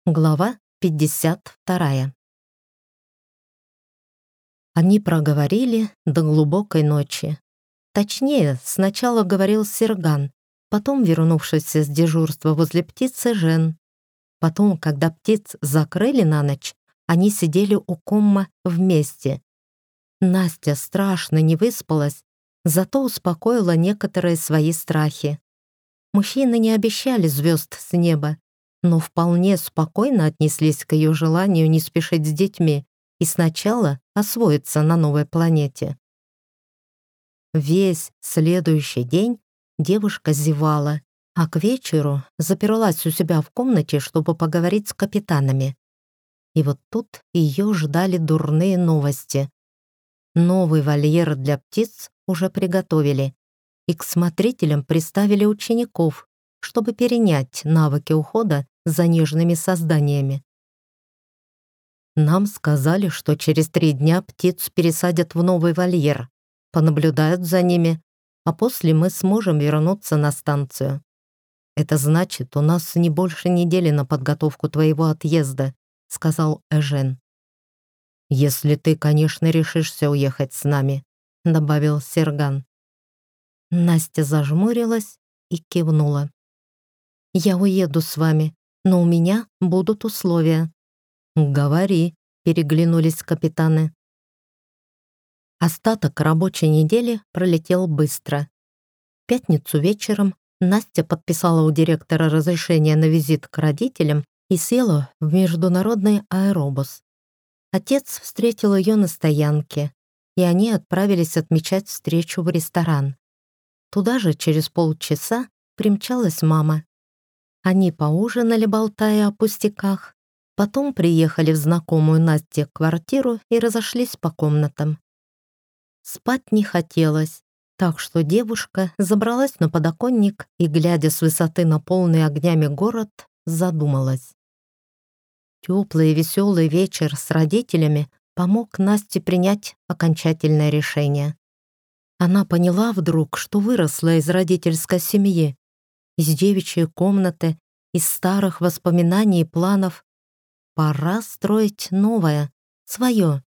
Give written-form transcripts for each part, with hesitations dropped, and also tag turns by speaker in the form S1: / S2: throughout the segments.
S1: Глава 52. Они проговорили до глубокой ночи. Точнее, сначала говорил Серган, потом, вернувшийся с дежурства возле птицы, Жен. Потом, когда птиц закрыли на ночь, они сидели у комма вместе. Настя страшно не выспалась, зато успокоила некоторые свои страхи. Мужчины не обещали звезд с неба, но вполне спокойно отнеслись к ее желанию не спешить с детьми и сначала освоиться на новой планете. Весь следующий день девушка зевала, а к вечеру заперлась у себя в комнате, чтобы поговорить с капитанами. И вот тут ее ждали дурные новости. Новый вольер для птиц уже приготовили, и к смотрителям приставили учеников, чтобы перенять навыки ухода за нежными созданиями. Нам сказали, что через 3 дня птиц пересадят в новый вольер, понаблюдают за ними, а после мы сможем вернуться на станцию. Это значит, у нас не больше недели на подготовку твоего отъезда, сказал Эжен. Если ты, конечно, решишься уехать с нами, добавил Серган. Настя зажмурилась и кивнула. «Я уеду с вами, но у меня будут условия». «Говори», — переглянулись капитаны. Остаток рабочей недели пролетел быстро. В пятницу вечером Настя подписала у директора разрешение на визит к родителям и села в международный аэробус. Отец встретил ее на стоянке, и они отправились отмечать встречу в ресторан. Туда же через полчаса примчалась мама. Они поужинали, болтая о пустяках, потом приехали в знакомую Насте квартиру и разошлись по комнатам. Спать не хотелось, так что девушка забралась на подоконник и, глядя с высоты на полный огнями город, задумалась. Теплый и веселый вечер с родителями помог Насте принять окончательное решение. Она поняла вдруг, что выросла из родительской семьи, из девичьей комнаты, из старых воспоминаний и планов. Пора строить новое, свое.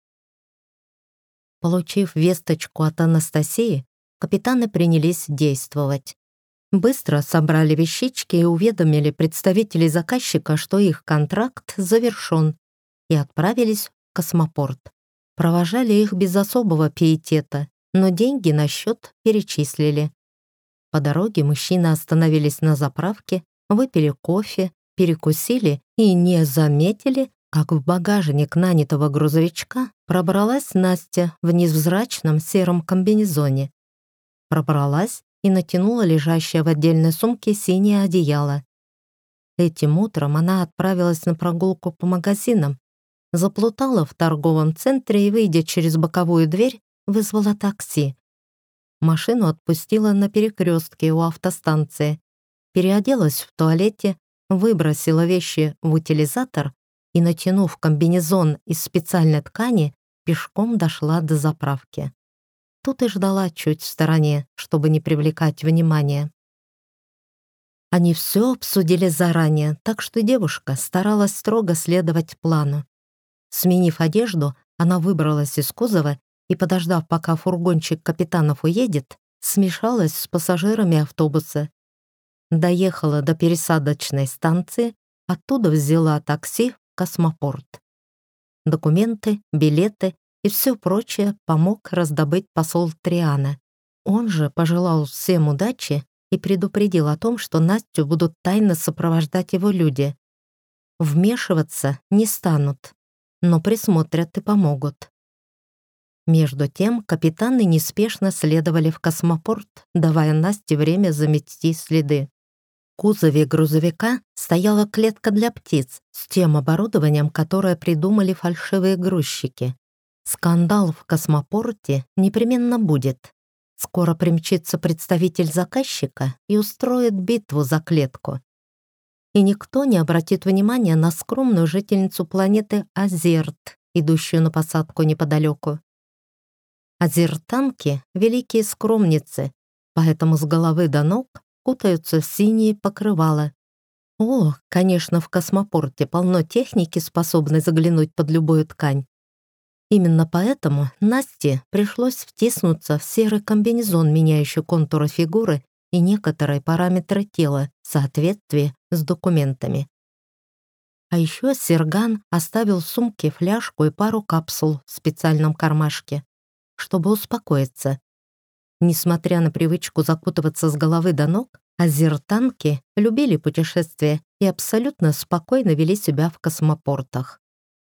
S1: Получив весточку от Анастасии, капитаны принялись действовать. Быстро собрали вещички и уведомили представителей заказчика, что их контракт завершен, и отправились в космопорт. Провожали их без особого пиетета, но деньги на счет перечислили. По дороге мужчины остановились на заправке, выпили кофе, перекусили и не заметили, как в багажник нанятого грузовичка пробралась Настя в невзрачном сером комбинезоне. Пробралась и натянула лежащее в отдельной сумке синее одеяло. Этим утром она отправилась на прогулку по магазинам, заплутала в торговом центре и, выйдя через боковую дверь, вызвала такси. Машину отпустила на перекрестке у автостанции, переоделась в туалете, выбросила вещи в утилизатор и, натянув комбинезон из специальной ткани, пешком дошла до заправки. Тут и ждала чуть в стороне, чтобы не привлекать внимания. Они все обсудили заранее, так что девушка старалась строго следовать плану. Сменив одежду, она выбралась из кузова и, подождав, пока фургончик капитанов уедет, смешалась с пассажирами автобуса. Доехала до пересадочной станции, оттуда взяла такси в космопорт. Документы, билеты и все прочее помог раздобыть посол Триана. Он же пожелал всем удачи и предупредил о том, что Настю будут тайно сопровождать его люди. Вмешиваться не станут, но присмотрят и помогут. Между тем капитаны неспешно следовали в космопорт, давая Насте время заметить следы. В кузове грузовика стояла клетка для птиц с тем оборудованием, которое придумали фальшивые грузчики. Скандал в космопорте непременно будет. Скоро примчится представитель заказчика и устроит битву за клетку. И никто не обратит внимания на скромную жительницу планеты Азерт, идущую на посадку неподалеку. Азертанки — великие скромницы, поэтому с головы до ног кутаются в синие покрывала. О, конечно, в космопорте полно техники, способной заглянуть под любую ткань. Именно поэтому Насте пришлось втиснуться в серый комбинезон, меняющий контуры фигуры и некоторые параметры тела в соответствии с документами. А еще Серган оставил в сумке фляжку и пару капсул в специальном кармашке, чтобы успокоиться. Несмотря на привычку закутываться с головы до ног, азертанки любили путешествия и абсолютно спокойно вели себя в космопортах.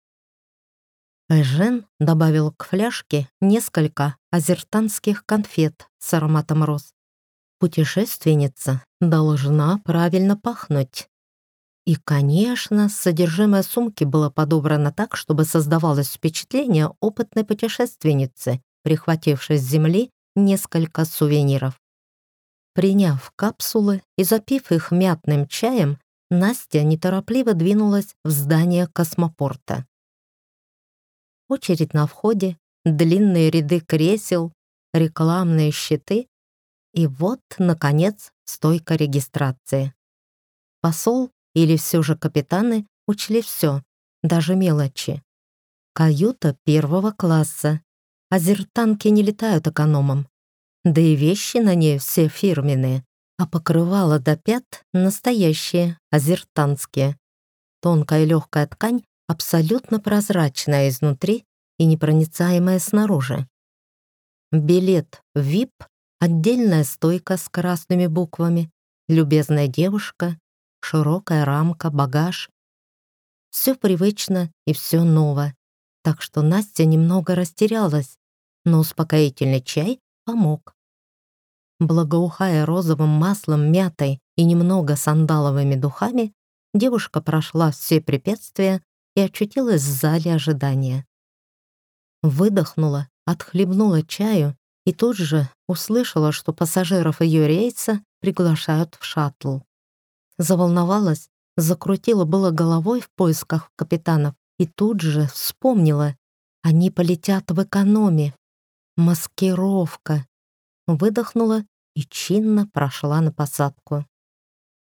S1: Эжен добавил к фляжке несколько азертанских конфет с ароматом роз. Путешественница должна правильно пахнуть. И, конечно, содержимое сумки было подобрано так, чтобы создавалось впечатление опытной путешественницы, прихватившей с земли несколько сувениров. Приняв капсулы и запив их мятным чаем, Настя неторопливо двинулась в здание космопорта. Очередь на входе, длинные ряды кресел, рекламные щиты и вот, наконец, стойка регистрации. Посол или все же капитаны учли все, даже мелочи. Каюта первого класса. Азертанки не летают экономом. Да и вещи на ней все фирменные, а покрывало до пят настоящие, азертанские. Тонкая легкая ткань абсолютно прозрачная изнутри и непроницаемая снаружи. Билет VIP, отдельная стойка с красными буквами, любезная девушка, широкая рамка, багаж. Все привычно и все ново, так что Настя немного растерялась, но успокоительный чай помог. Благоухая розовым маслом, мятой и немного сандаловыми духами, девушка прошла все препятствия и очутилась в зале ожидания. Выдохнула, отхлебнула чаю и тут же услышала, что пассажиров ее рейса приглашают в шаттл. Заволновалась, закрутила было головой в поисках капитанов и тут же вспомнила, они полетят в экономе. Маскировка. Выдохнула и чинно прошла на посадку.